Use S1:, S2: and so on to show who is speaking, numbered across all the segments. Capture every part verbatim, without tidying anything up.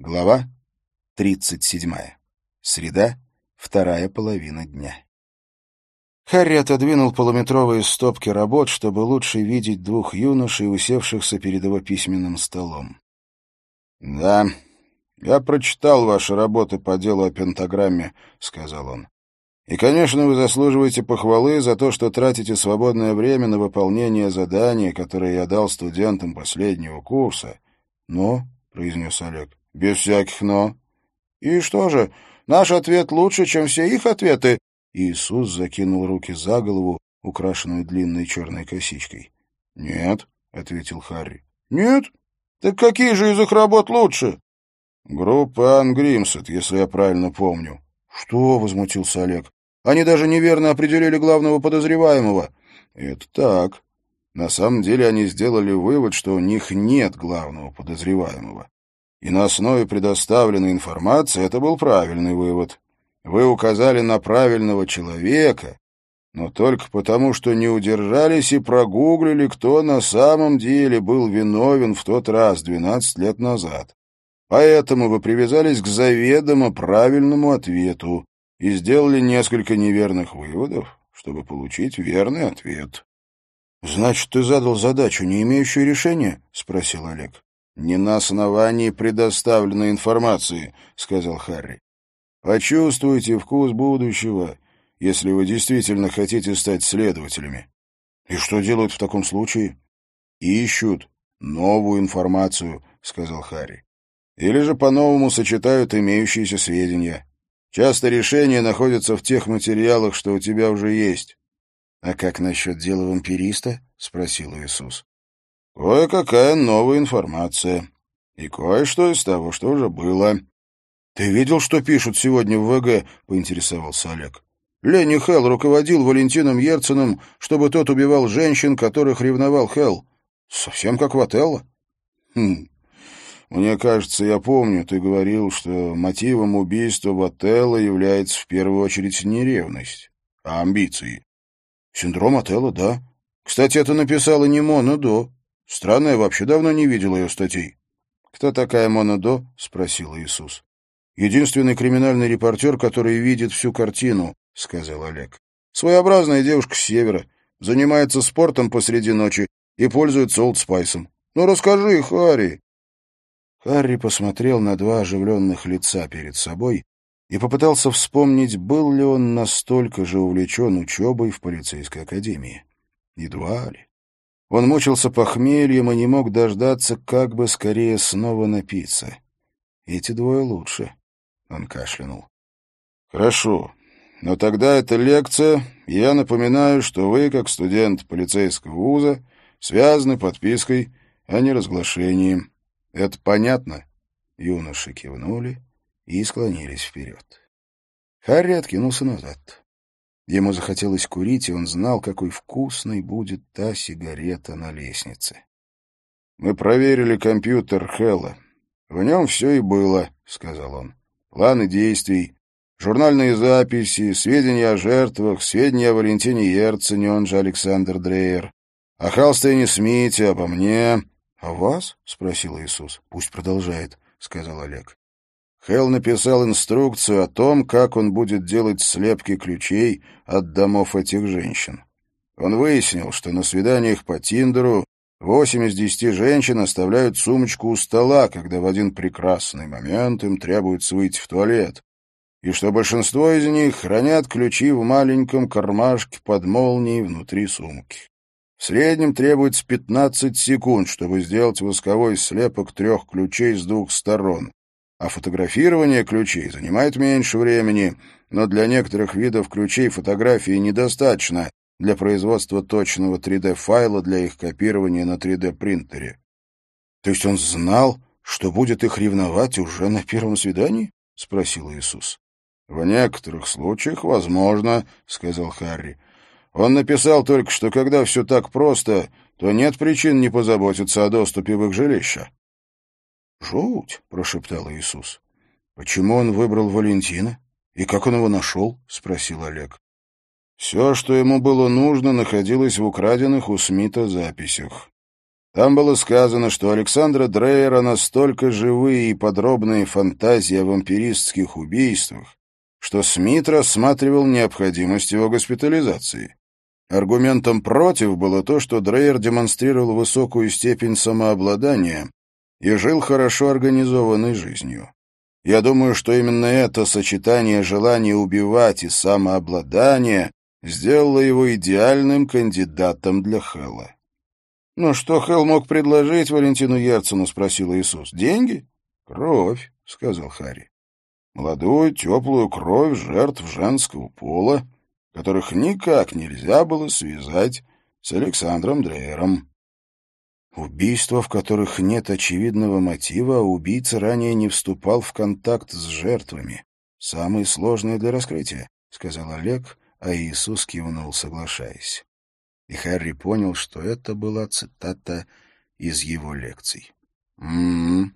S1: Глава тридцать седьмая. Среда, вторая половина дня. Харри отодвинул полуметровые стопки работ, чтобы лучше видеть двух юношей, усевшихся перед его письменным столом. «Да, я прочитал ваши работы по делу о пентаграмме», — сказал он. «И, конечно, вы заслуживаете похвалы за то, что тратите свободное время на выполнение задания, которое я дал студентам последнего курса». «Но», — произнес Олег, — «без всяких «но». «И что же, наш ответ лучше, чем все их ответы?» Иисус закинул руки за голову, украшенную длинной черной косичкой. «Нет», — ответил Харри. «Нет? Так какие же из их работ лучше?» «Группа Ангримсет, если я правильно помню». «Что?» — возмутился Олег. «Они даже неверно определили главного подозреваемого». «Это так. На самом деле они сделали вывод, что у них нет главного подозреваемого. И на основе предоставленной информации это был правильный вывод. Вы указали на правильного человека, но только потому, что не удержались и прогуглили, кто на самом деле был виновен в тот раз, двенадцать лет назад. Поэтому вы привязались к заведомо правильному ответу и сделали несколько неверных выводов, чтобы получить верный ответ». «Значит, ты задал задачу, не имеющую решения?» — спросил Олег. «Не на основании предоставленной информации», — сказал Харри. «Почувствуйте вкус будущего, если вы действительно хотите стать следователями». «И что делают в таком случае?» «Ищут новую информацию», — сказал Харри. «Или же по-новому сочетают имеющиеся сведения. Часто решения находятся в тех материалах, что у тебя уже есть». «А как насчет дела вампириста?» — спросил Иисус. «Кое-какая новая информация. И кое-что из того, что уже было». «Ты видел, что пишут сегодня в ВГ?» — поинтересовался Олег. «Ленни Хелл руководил Валентином Ерценом, чтобы тот убивал женщин, которых ревновал Хелл. Совсем как в Отелло». «Хм. Мне кажется, я помню, ты говорил, что мотивом убийства в Отелло является в первую очередь не ревность, а амбиции». «Синдром Отелло, да. Кстати, это написала не Мона До. Странно, я вообще давно не видел ее статей». «Кто такая Мона До?» — спросил Иисус. «Единственный криминальный репортер, который видит всю картину», — сказал Олег. «Своеобразная девушка с севера, занимается спортом посреди ночи и пользуется олдспайсом. Ну, расскажи, Харри». Харри посмотрел на два оживленных лица перед собой и попытался вспомнить, был ли он настолько же увлечен учебой в полицейской академии. Едва ли. Он мучился похмельем и не мог дождаться, как бы скорее снова напиться. Эти двое лучше. Он кашлянул. «Хорошо, но тогда это лекция, и я напоминаю, что вы, как студент полицейского вуза, связаны подпиской о неразглашении. Это понятно?» Юноши кивнули и склонились вперед. Харри откинулся назад. Ему захотелось курить, и он знал, какой вкусной будет та сигарета на лестнице. «Мы проверили компьютер Хэлла. В нем все и было», — сказал он. «Планы действий, журнальные записи, сведения о жертвах, сведения о Валентине Ерцене, он же Александр Дрейер, о Халстейне Смите, обо мне». «А вас?» — спросил Иисус. «Пусть продолжает», — сказал Олег. Хелл написал инструкцию о том, как он будет делать слепки ключей от домов этих женщин. Он выяснил, что на свиданиях по Тиндеру восемь из десяти женщин оставляют сумочку у стола, когда в один прекрасный момент им требуется выйти в туалет, и что большинство из них хранят ключи в маленьком кармашке под молнией внутри сумки. В среднем требуется пятнадцать секунд, чтобы сделать восковой слепок трех ключей с двух сторон. А фотографирование ключей занимает меньше времени, но для некоторых видов ключей фотографии недостаточно для производства точного три дэ-файла для их копирования на три дэ-принтере. «То есть он знал, что будет их ревновать уже на первом свидании?» — спросил Иисус. «В некоторых случаях возможно», — сказал Харри. «Он написал только, что когда все так просто, то нет причин не позаботиться о доступе в их жилище». «Жуть!» — прошептал Иисус. «Почему он выбрал Валентина? И как он его нашел?» — спросил Олег. «Все, что ему было нужно, находилось в украденных у Смита записях. Там было сказано, что у Александра Дрейера настолько живые и подробные фантазии о вампиристских убийствах, что Смит рассматривал необходимость его госпитализации. Аргументом против было то, что Дрейер демонстрировал высокую степень самообладания и жил хорошо организованной жизнью. Я думаю, что именно это сочетание желания убивать и самообладания сделало его идеальным кандидатом для Хэлла. «Ну что Хэл мог предложить Валентину Герцену?» — спросил Иисус. «Деньги?» «Кровь», — сказал Харри. «Молодую, теплую кровь жертв женского пола, которых никак нельзя было связать с Александром Дрейером». «Убийства, в которых нет очевидного мотива, а убийца ранее не вступал в контакт с жертвами. Самые сложные для раскрытия», — сказал Олег, а Иисус кивнул, соглашаясь. И Харри понял, что это была цитата из его лекций. «М-м-м.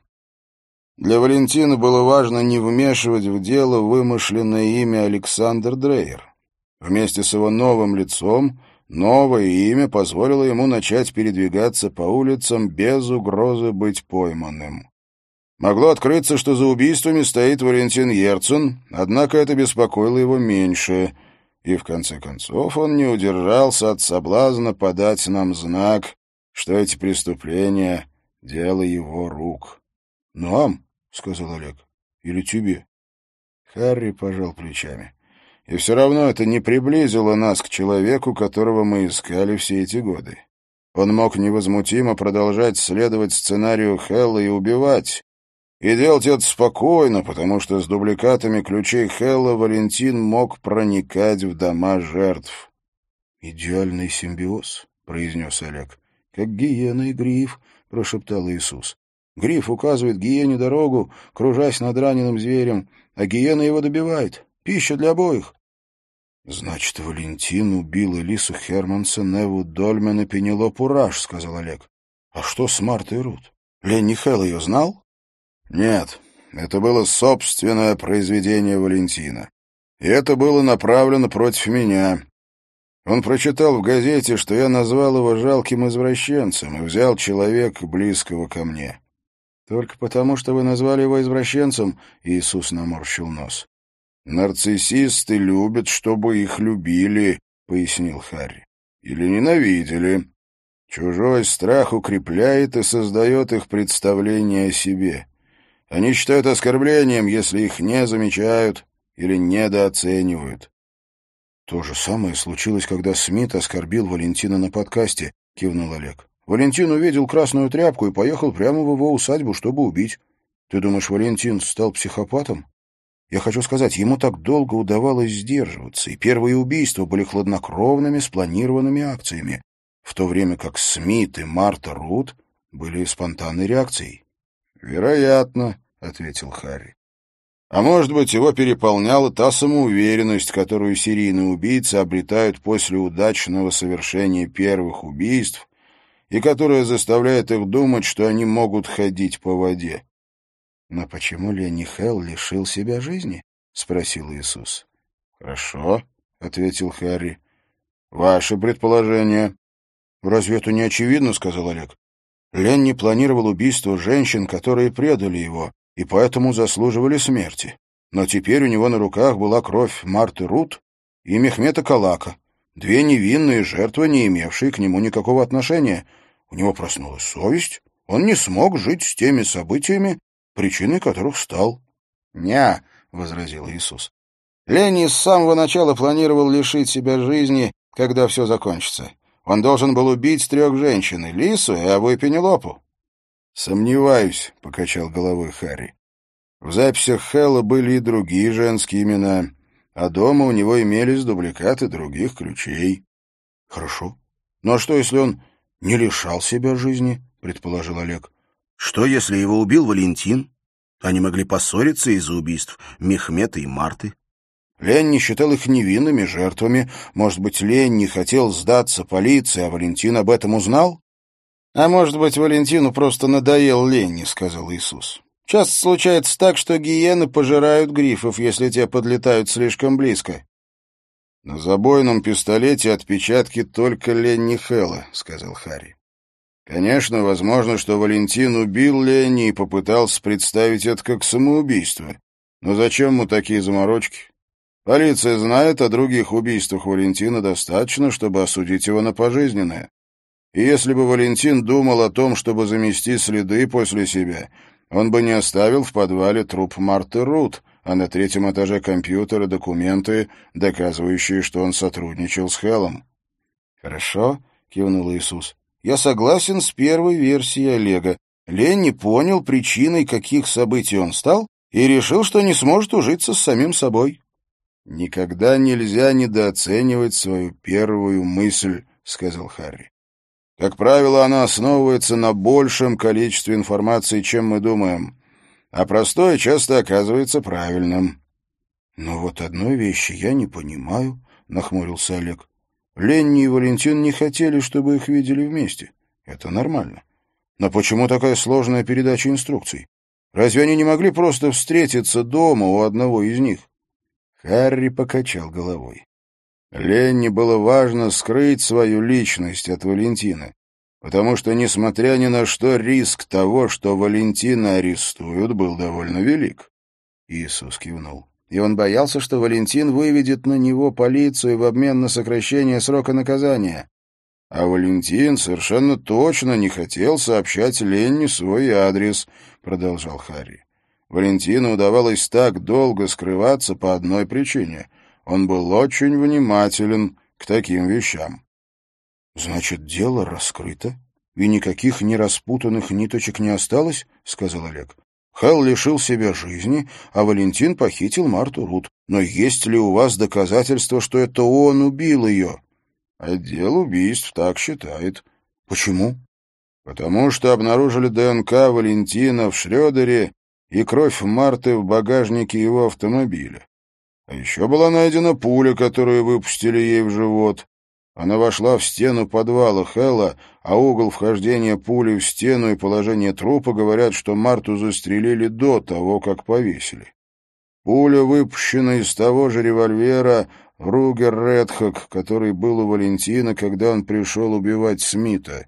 S1: Для Валентина было важно не вмешивать в дело вымышленное имя Александр Дрейер. Вместе с его новым лицом новое имя позволило ему начать передвигаться по улицам без угрозы быть пойманным. Могло открыться, что за убийствами стоит Валентин Герцен, однако это беспокоило его меньше, и в конце концов он не удержался от соблазна подать нам знак, что эти преступления — дело его рук». «Нам?» — сказал Олег. «Или тебе?» Харри пожал плечами. «И все равно это не приблизило нас к человеку, которого мы искали все эти годы. Он мог невозмутимо продолжать следовать сценарию Хэлла и убивать, и делать это спокойно, потому что с дубликатами ключей Хэлла Валентин мог проникать в дома жертв». «Идеальный симбиоз», — произнес Олег. «Как гиена и гриф», — прошептал Иисус. «Гриф указывает гиене дорогу, кружась над раненым зверем, а гиена его добивает. Пища для обоих». «Значит, Валентин убил Элису Хермансон, Эву Дольмен и Пенелопу Раш», — сказал Олег. «А что с Мартой Рут? Ленни Хэлл ее знал?» «Нет, это было собственное произведение Валентина. И это было направлено против меня. Он прочитал в газете, что я назвал его жалким извращенцем, и взял человека, близкого ко мне». «Только потому, что вы назвали его извращенцем?» — Иисус наморщил нос. «Нарциссисты любят, чтобы их любили», — пояснил Харри. «Или ненавидели. Чужой страх укрепляет и создает их представление о себе. Они считают оскорблением, если их не замечают или недооценивают». «То же самое случилось, когда Смит оскорбил Валентина на подкасте», — кивнул Олег. «Валентин увидел красную тряпку и поехал прямо в его усадьбу, чтобы убить. Ты думаешь, Валентин стал психопатом? Я хочу сказать, ему так долго удавалось сдерживаться, и первые убийства были хладнокровными, спланированными акциями, в то время как Смит и Марта Рут были спонтанной реакцией». «Вероятно», — ответил Харри. «А может быть, его переполняла та самоуверенность, которую серийные убийцы обретают после удачного совершения первых убийств и которая заставляет их думать, что они могут ходить по воде». «Но почему Ленни Хэлл лишил себя жизни?» — спросил Иисус. «Хорошо», — ответил Харри. «Ваше предположение». «Разве это не очевидно?» — сказал Олег. «Ленни планировал убийство женщин, которые предали его, и поэтому заслуживали смерти. Но теперь у него на руках была кровь Марты Рут и Мехмета Калака, две невинные жертвы, не имевшие к нему никакого отношения. У него проснулась совесть, он не смог жить с теми событиями, причиной которых стал». «Не», — возразил Иисус. «Ленни с самого начала планировал лишить себя жизни, когда все закончится. Он должен был убить трех женщин — Элису, Эву и Пенелопу». «Сомневаюсь», — покачал головой Харри. «В записях Хэлла были и другие женские имена, а дома у него имелись дубликаты других ключей». «Хорошо. Ну а что, если он не лишал себя жизни?» — предположил Олег. «Что, если его убил Валентин? Они могли поссориться из-за убийств Мехмета и Марты. Ленни считал их невинными жертвами. Может быть, Ленни хотел сдаться полиции, а Валентин об этом узнал?» «А может быть, Валентину просто надоел Ленни», — сказал Иисус. «Часто случается так, что гиены пожирают грифов, если те подлетают слишком близко». «На забойном пистолете отпечатки только Ленни Хэлла», — сказал Харри. Конечно, возможно, что Валентин убил Ленни и попытался представить это как самоубийство. Но зачем ему такие заморочки? Полиция знает о других убийствах Валентина достаточно, чтобы осудить его на пожизненное. И если бы Валентин думал о том, чтобы замести следы после себя, он бы не оставил в подвале труп Марты Рут, а на третьем этаже компьютера документы, доказывающие, что он сотрудничал с Хеллом. «Хорошо», — кивнул Иисус. «Я согласен с первой версией Олега. Ленни понял, причиной каких событий он стал, и решил, что не сможет ужиться с самим собой». «Никогда нельзя недооценивать свою первую мысль», — сказал Харри. «Как правило, она основывается на большем количестве информации, чем мы думаем, а простое часто оказывается правильным». «Но вот одной вещи я не понимаю», — нахмурился Олег. «Ленни и Валентин не хотели, чтобы их видели вместе. Это нормально. Но почему такая сложная передача инструкций? Разве они не могли просто встретиться дома у одного из них?» Харри покачал головой. Ленни было важно скрыть свою личность от Валентина, потому что, несмотря ни на что, риск того, что Валентина арестуют, был довольно велик. Иисус кивнул. И он боялся, что Валентин выведет на него полицию в обмен на сокращение срока наказания. А Валентин совершенно точно не хотел сообщать Ленни свой адрес, продолжал Харри. Валентину удавалось так долго скрываться по одной причине. Он был очень внимателен к таким вещам. «Значит, дело раскрыто, и никаких нераспутанных ниточек не осталось?» — сказал Олег. «Хелл лишил себя жизни, а Валентин похитил Марту Рут. Но есть ли у вас доказательства, что это он убил ее?» «Отдел убийств так считает». «Почему?» «Потому что обнаружили ДНК Валентина в Шрёдере и кровь Марты в багажнике его автомобиля. А еще была найдена пуля, которую выпустили ей в живот. Она вошла в стену подвала Хелла, а угол вхождения пули в стену и положение трупа говорят, что Марту застрелили до того, как повесили. Пуля выпущена из того же револьвера Ругер Редхак, который был у Валентина, когда он пришел убивать Смита».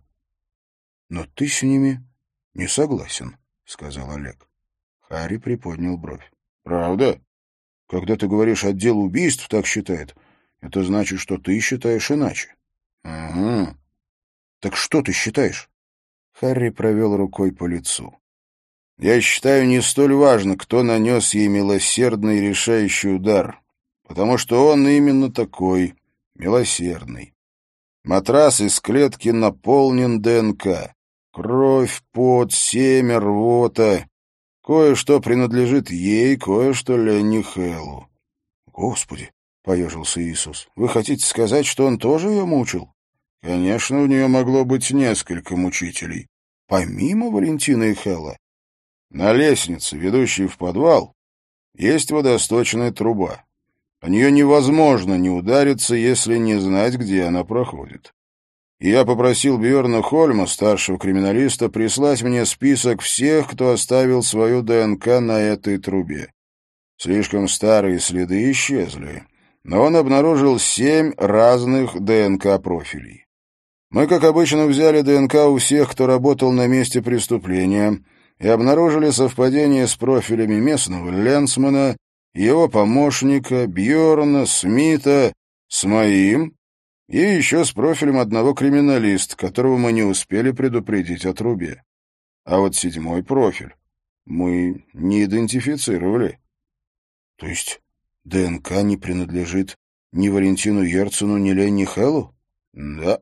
S1: «Но ты с ними не согласен», — сказал Олег. Харри приподнял бровь. «Правда? Когда ты говоришь, отдел убийств так считает, это значит, что ты считаешь иначе». «Угу. Так что ты считаешь?» Харри провел рукой по лицу. «Я считаю, не столь важно, кто нанес ей милосердный решающий удар, потому что он именно такой, милосердный. Матрас из клетки наполнен ДНК. Кровь, пот, семя, рвота. Кое-что принадлежит ей, кое-что Ленни Хеллу». «Господи!» — поежился Иисус. «Вы хотите сказать, что он тоже ее мучил?» «Конечно, у нее могло быть несколько мучителей. Помимо Валентина и Хелла. На лестнице, ведущей в подвал, есть водосточная труба. О нее невозможно не удариться, если не знать, где она проходит. И я попросил Бьорна Хольма, старшего криминалиста, прислать мне список всех, кто оставил свою ДНК на этой трубе. Слишком старые следы исчезли, но он обнаружил семь разных ДНК-профилей. Мы, как обычно, взяли ДНК у всех, кто работал на месте преступления, и обнаружили совпадение с профилями местного ленсмена, его помощника, Бьорна, Смита, с моим и еще с профилем одного криминалиста, которого мы не успели предупредить о трубе. А вот седьмой профиль мы не идентифицировали». «То есть ДНК не принадлежит ни Валентину Ерцену, ни Ленни Хеллу?» «Да.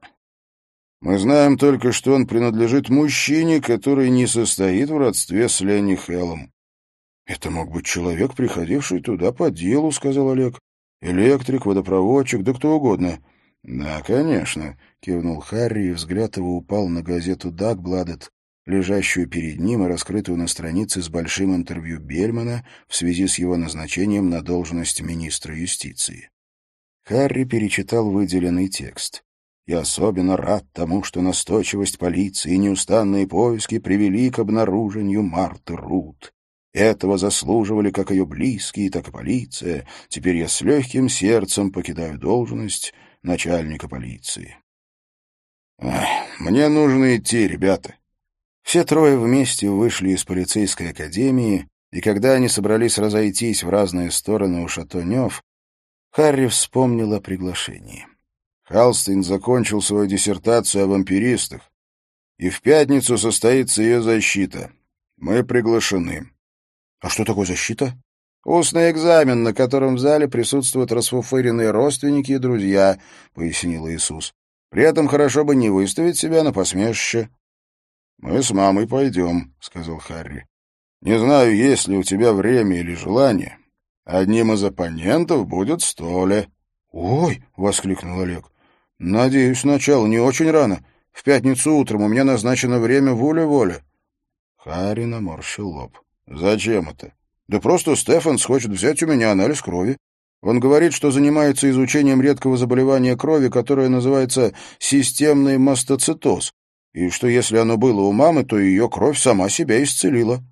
S1: Мы знаем только, что он принадлежит мужчине, который не состоит в родстве с Ленни Хеллом». «Это мог быть человек, приходивший туда по делу», — сказал Олег. «Электрик, водопроводчик, да кто угодно». «Да, конечно», — кивнул Харри, и взгляд его упал на газету «Дагбладет», лежащую перед ним и раскрытую на странице с большим интервью Бельмана в связи с его назначением на должность министра юстиции. Харри перечитал выделенный текст. «Я особенно рад тому, что настойчивость полиции и неустанные поиски привели к обнаружению Марты Рут. Этого заслуживали как ее близкие, так и полиция. Теперь я с легким сердцем покидаю должность начальника полиции». Эх, мне нужно идти, ребята. Все трое вместе вышли из полицейской академии, и когда они собрались разойтись в разные стороны у Шатонёв, Харри вспомнил о приглашении. Халстейн закончил свою диссертацию о вампиристах, и в пятницу состоится ее защита. Мы приглашены. — А что такое защита? — Устный экзамен, на котором в зале присутствуют расфуфыренные родственники и друзья, — пояснил Иисус. — При этом хорошо бы не выставить себя на посмешище. — Мы с мамой пойдем, — сказал Харри. — Не знаю, есть ли у тебя время или желание. Одним из оппонентов будет Столя. — Ой! — воскликнул Олег. — Надеюсь, сначала не очень рано. В пятницу утром у меня назначено время воля-воля. Харри наморщил лоб. — Зачем это? — Да просто Стефанс хочет взять у меня анализ крови. Он говорит, что занимается изучением редкого заболевания крови, которое называется системный мастоцитоз, и что если оно было у мамы, то ее кровь сама себя исцелила.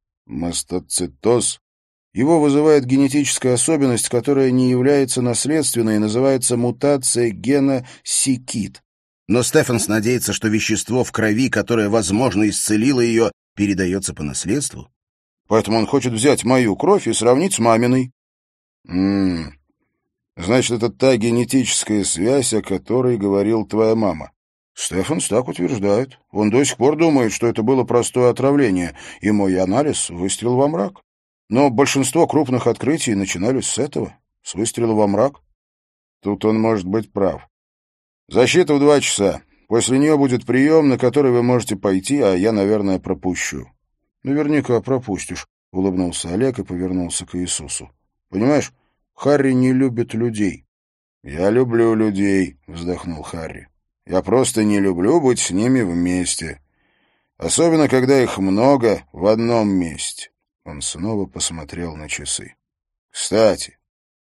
S1: Мастоцитоз? Его вызывает генетическая особенность, которая не является наследственной и называется мутация гена сикит. Но Стефанс надеется, что вещество в крови, которое, возможно, исцелило ее, передается по наследству. Поэтому он хочет взять мою кровь и сравнить с маминой. М-м. Значит, это та генетическая связь, о которой говорил твоя мама. Стефанс так утверждает. Он до сих пор думает, что это было простое отравление, и мой анализ выстрел во мрак. Но большинство крупных открытий начинались с этого, с выстрела во мрак. Тут он может быть прав. Защита в два часа. После нее будет прием, на который вы можете пойти, а я, наверное, пропущу. Наверняка пропустишь, — улыбнулся Олег и повернулся к Иисусу. Понимаешь, Харри не любит людей. Я люблю людей, — вздохнул Харри. Я просто не люблю быть с ними вместе. Особенно, когда их много в одном месте. Он снова посмотрел на часы. Кстати.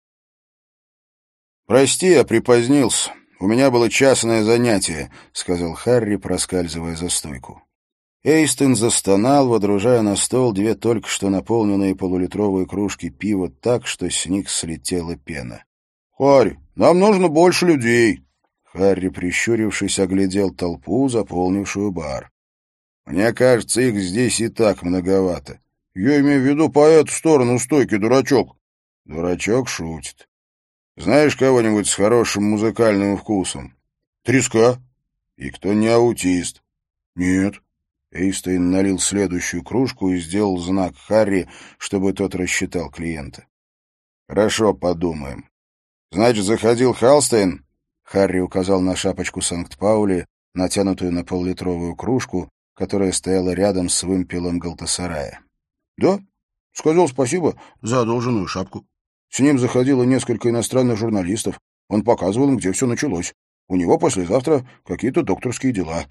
S1: Прости, я припозднился. У меня было частное занятие, — сказал Харри, проскальзывая за стойку. Эйстон застонал, водружая на стол две только что наполненные полулитровые кружки пива так, что с них слетела пена. — Харри, нам нужно больше людей. Харри, прищурившись, оглядел толпу, заполнившую бар. — Мне кажется, их здесь и так многовато. Я имею в виду по эту сторону стойки, дурачок. Дурачок шутит. Знаешь кого-нибудь с хорошим музыкальным вкусом? Треска. И кто не аутист? Нет. Эйстейн налил следующую кружку и сделал знак Харри, чтобы тот рассчитал клиента. Хорошо, подумаем. Значит, заходил Халстейн? Харри указал на шапочку Санкт-Паули, натянутую на поллитровую кружку, которая стояла рядом с вымпелом Галтасарая. Да, сказал спасибо за одолженную шапку. С ним заходило несколько иностранных журналистов. Он показывал им, где все началось. У него послезавтра какие-то докторские дела.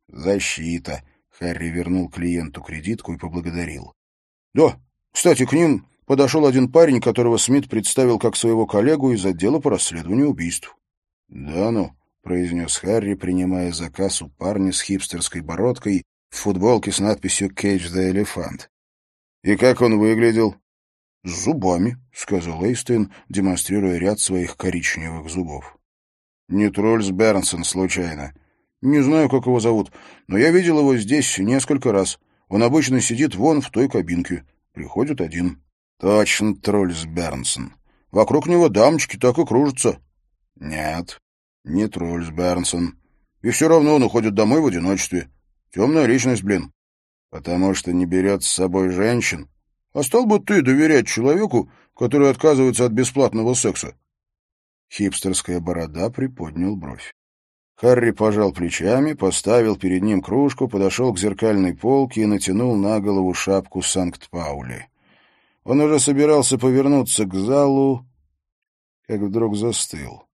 S1: Защита. Харри вернул клиенту кредитку и поблагодарил. Да, кстати, к ним подошел один парень, которого Смит представил как своего коллегу из отдела по расследованию убийств. Да ну, произнес Харри, принимая заказ у парня с хипстерской бородкой в футболке с надписью «Cage the Elephant». И как он выглядел? — С зубами, — сказал Эйстейн, демонстрируя ряд своих коричневых зубов. — Не Трольс Бернсон, случайно? — Не знаю, как его зовут, но я видел его здесь несколько раз. Он обычно сидит вон в той кабинке. Приходит один. — Точно Трольс Бернсон. Вокруг него дамочки так и кружатся. — Нет, не Трольс Бернсон. И все равно он уходит домой в одиночестве. Темная личность, блин. — Потому что не берет с собой женщин. А стал бы ты доверять человеку, который отказывается от бесплатного секса? Хипстерская борода приподнял бровь. Харри пожал плечами, поставил перед ним кружку, подошел к зеркальной полке и натянул на голову шапку Санкт-Паули. Он уже собирался повернуться к залу, как вдруг застыл.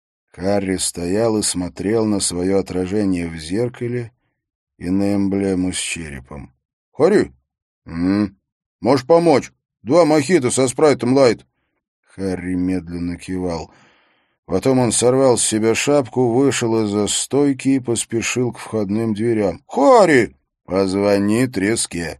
S1: Харри стоял и смотрел на свое отражение в зеркале и на эмблему с черепом. — Харри? М-м. Можешь помочь? Два мохито со спрайтом лайт. Харри медленно кивал. Потом он сорвал с себя шапку, вышел из-за стойки и поспешил к входным дверям. — Харри! Позвони Треске.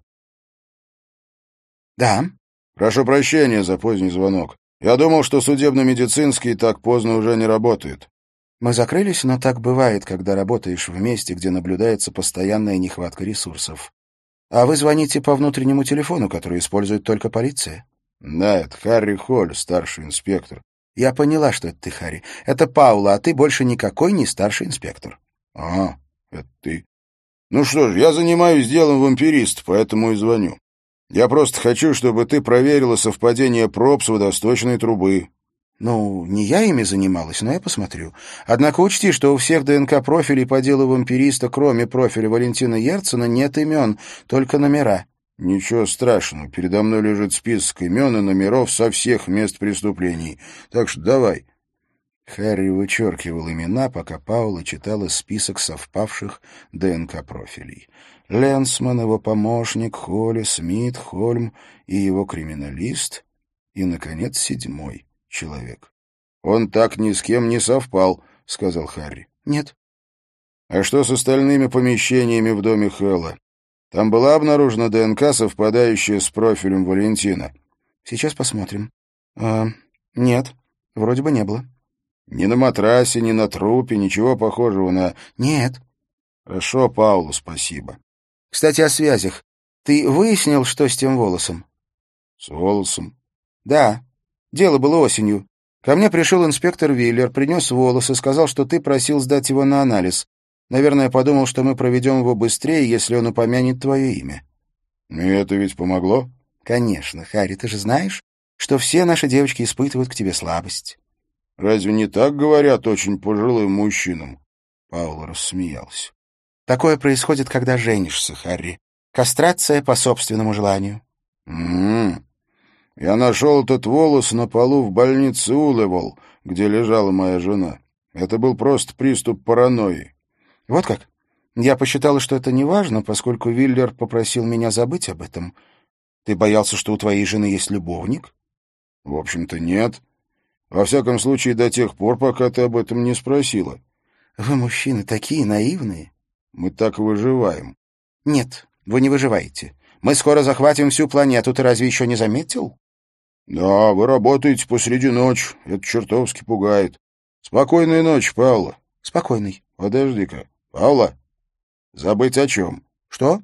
S1: — Да. — Прошу прощения за поздний звонок. Я думал, что судебно-медицинский так поздно уже не работает. Мы закрылись, но так бывает, когда работаешь в месте, где наблюдается постоянная нехватка ресурсов. А вы звоните по внутреннему телефону, который использует только полиция?
S2: Да, это Харри Холл, старший инспектор.
S1: Я поняла, что это ты, Харри. Это Паула, а ты больше никакой не старший инспектор.
S2: А, это ты. Ну что ж, я занимаюсь делом вампириста, поэтому и звоню. Я просто хочу, чтобы ты проверила совпадение проб с водосточной трубы.
S1: Ну, не я ими занималась, но я посмотрю. Однако учти, что у всех ДНК-профилей по делу вампириста, кроме профиля Валентина Ерцена, нет имен, только номера.
S2: Ничего страшного, передо мной лежит список имен и номеров со всех мест преступлений. Так что давай.
S1: Харри вычеркивал имена, пока Паула читала список совпавших ДНК-профилей. Ленсман, его помощник, Холли, Смит, Хольм и его криминалист, и, наконец, седьмой человек.
S2: «Он так ни с кем не совпал», — сказал Харри.
S1: «Нет».
S2: «А что с остальными помещениями в доме Хэлла? Там была обнаружена ДНК, совпадающая с профилем Валентина?»
S1: «Сейчас посмотрим». А, «Нет, вроде бы не было».
S2: «Ни на матрасе, ни на трупе, ничего похожего на...»
S1: «Нет».
S2: «Хорошо, Паула, спасибо».
S1: «Кстати, о связях. Ты выяснил, что с тем волосом?»
S2: «С волосом?»
S1: «Да. Дело было осенью. Ко мне пришел инспектор Виллер, принес волос и сказал, что ты просил сдать его на анализ. Наверное, подумал, что мы проведем его быстрее, если он упомянет твое имя».
S2: «И это ведь помогло?»
S1: «Конечно, Харри, ты же знаешь, что все наши девочки испытывают к тебе слабость».
S2: «Разве не так говорят очень пожилым мужчинам?» Паула рассмеялся.
S1: «Такое происходит, когда женишься, Харри. Кастрация по собственному желанию».
S2: «М-м. Я нашел этот волос на полу в больнице Улевол, где лежала моя жена. Это был просто приступ паранойи».
S1: «Вот как? Я посчитала, что это неважно, поскольку Виллер попросил меня забыть об этом. Ты боялся, что у твоей жены есть любовник?»
S2: «В общем-то, нет. Во всяком случае, до тех пор, пока ты об этом не спросила».
S1: «Вы, мужчины, такие наивные».
S2: «Мы так выживаем».
S1: «Нет, вы не выживаете. Мы скоро захватим всю планету, ты разве еще не заметил?»
S2: «Да, вы работаете посреди ночи. Это чертовски пугает. Спокойной ночи, Паула».
S1: «Спокойной».
S2: «Подожди-ка. Паула, забыть о чем?»
S1: «Что?»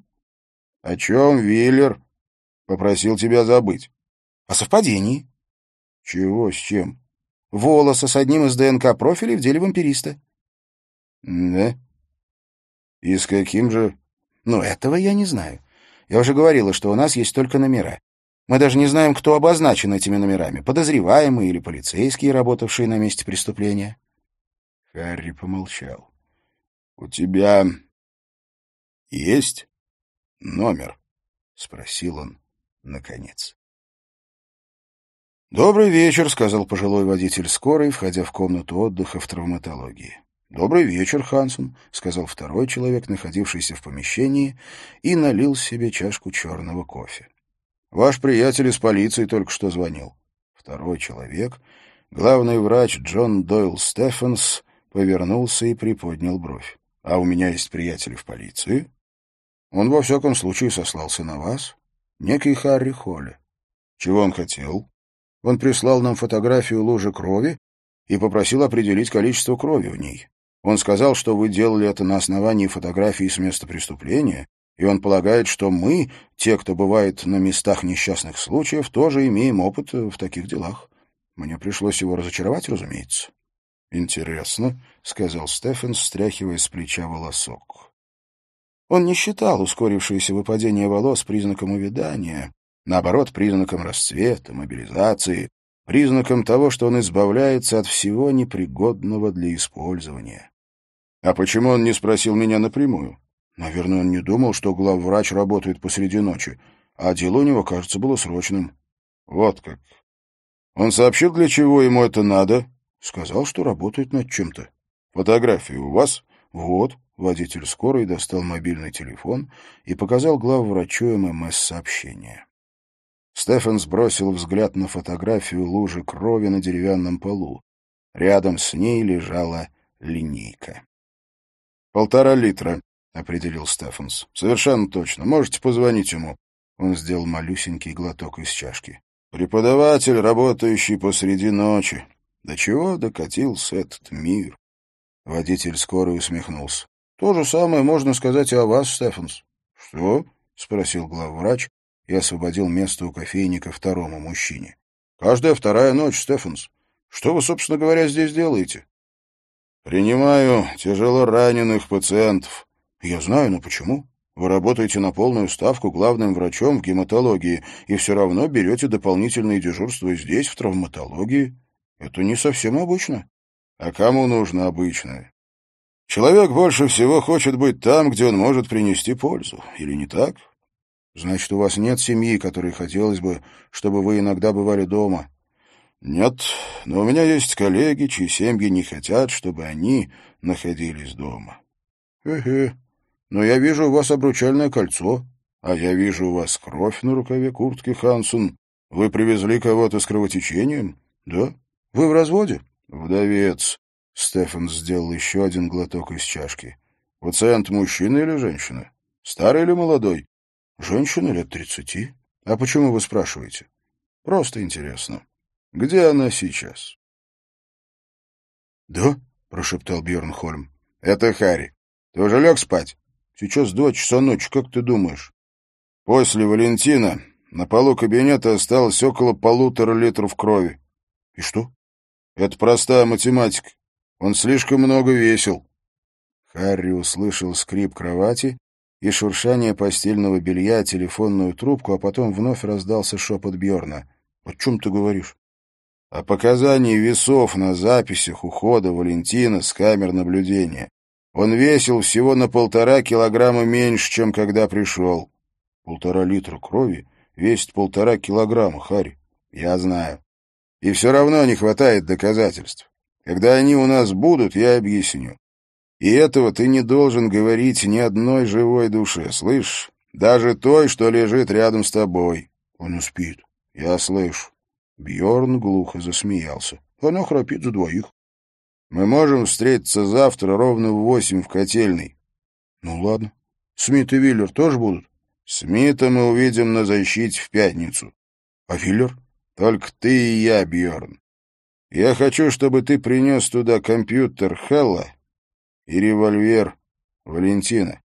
S2: «О чем Виллер попросил тебя забыть?»
S1: «О совпадении».
S2: «Чего с чем?»
S1: «Волоса с одним из ДНК-профилей в деле вампириста».
S2: «Да? И с каким же?»
S1: «Ну, этого я не знаю. Я уже говорила, что у нас есть только номера. Мы даже не знаем, кто обозначен этими номерами, подозреваемые или полицейские, работавшие на месте преступления».
S2: Харри помолчал. «У тебя есть номер?» — спросил он наконец.
S1: «Добрый вечер», — сказал пожилой водитель скорой, входя в комнату отдыха в травматологии. «Добрый вечер, Хансен», — сказал второй человек, находившийся в помещении, и налил себе чашку черного кофе. «Ваш приятель из полиции только что звонил». Второй человек, главный врач Джон Дойл Стефенс, повернулся и приподнял бровь. «А у меня есть приятели в полиции. Он во всяком случае сослался на вас. Некий Харри Холли. Чего он хотел? Он прислал нам фотографию лужи крови и попросил определить количество крови в ней. Он сказал, что вы делали это на основании фотографий с места преступления, и он полагает, что мы, те, кто бывает на местах несчастных случаев, тоже имеем опыт в таких делах. Мне пришлось его разочаровать, разумеется». «Интересно», — сказал Стефенс, стряхивая с плеча волосок. Он не считал ускорившееся выпадение волос признаком увядания, наоборот, признаком расцвета, мобилизации, признаком того, что он избавляется от всего непригодного для использования. «А почему он не спросил меня напрямую? Наверное, он не думал, что главврач работает посреди ночи, а дело у него, кажется, было срочным». «Вот как. Он сообщил, для чего ему это надо?» «Сказал, что работает над чем-то». «Фотографии у вас?» «Вот». Водитель скорой достал мобильный телефон и показал главврачу ММС сообщение. Стефан сбросил взгляд на фотографию лужи крови на деревянном полу. Рядом с ней лежала линейка. «Полтора литра», — определил Стефанс. «Совершенно точно. Можете позвонить ему». Он сделал малюсенький глоток из чашки. «Преподаватель, работающий посреди ночи. До чего докатился этот мир?» Водитель скорой усмехнулся. То же самое можно сказать и о вас, Стефанс. Что? — спросил главврач и освободил место у кофейника второму мужчине. Каждая вторая ночь, Стефанс. Что вы, собственно говоря, здесь делаете? Принимаю тяжело раненых пациентов. Я знаю, но почему? Вы работаете на полную ставку главным врачом в гематологии и все равно берете дополнительные дежурства здесь, в травматологии. Это не совсем обычно. А кому нужно обычное? Человек больше всего хочет быть там, где он может принести пользу. Или не так? Значит, у вас нет семьи, которой хотелось бы, чтобы вы иногда бывали дома? Нет, но у меня есть коллеги, чьи семьи не хотят, чтобы они находились дома. Хе-хе. Но я вижу у вас обручальное кольцо, а я вижу у вас кровь на рукаве куртки, Хансен. Вы привезли кого-то с кровотечением? Да? Вы в разводе? Вдовец. Стефан сделал еще один глоток из чашки. Пациент мужчина или женщина? Старый или молодой? Женщина лет тридцати. А почему вы спрашиваете? Просто интересно. Где она сейчас? Да, прошептал Бьорн Хольм. Это Харри. Ты уже лег спать? Сейчас два часа ночи, как ты думаешь? После Валентина на полу кабинета осталось около полутора литров крови. И что? Это простая математика. Он слишком много весил. Харри услышал скрип кровати и шуршание постельного белья, телефонную трубку, а потом вновь раздался шепот Бьорна. — О чем ты говоришь? — О показании весов на записях ухода Валентина с камер наблюдения. Он весил всего на полтора килограмма меньше, чем когда пришел. — Полтора литра крови весит полтора килограмма, Харри. — Я знаю. И все равно не хватает доказательств. Когда они у нас будут, я объясню. И этого ты не должен говорить ни одной живой душе, слышишь? Даже той, что лежит рядом с тобой. Он спит. Я слышу. Бьорн глухо засмеялся. Она храпит за двоих. Мы можем встретиться завтра ровно в восемь в котельной. Ну ладно. Смит и Виллер тоже будут? Смита мы увидим на защите в пятницу. А Виллер? Только ты и я, Бьорн. Я хочу, чтобы ты принес туда компьютер Хелла и револьвер Валентина.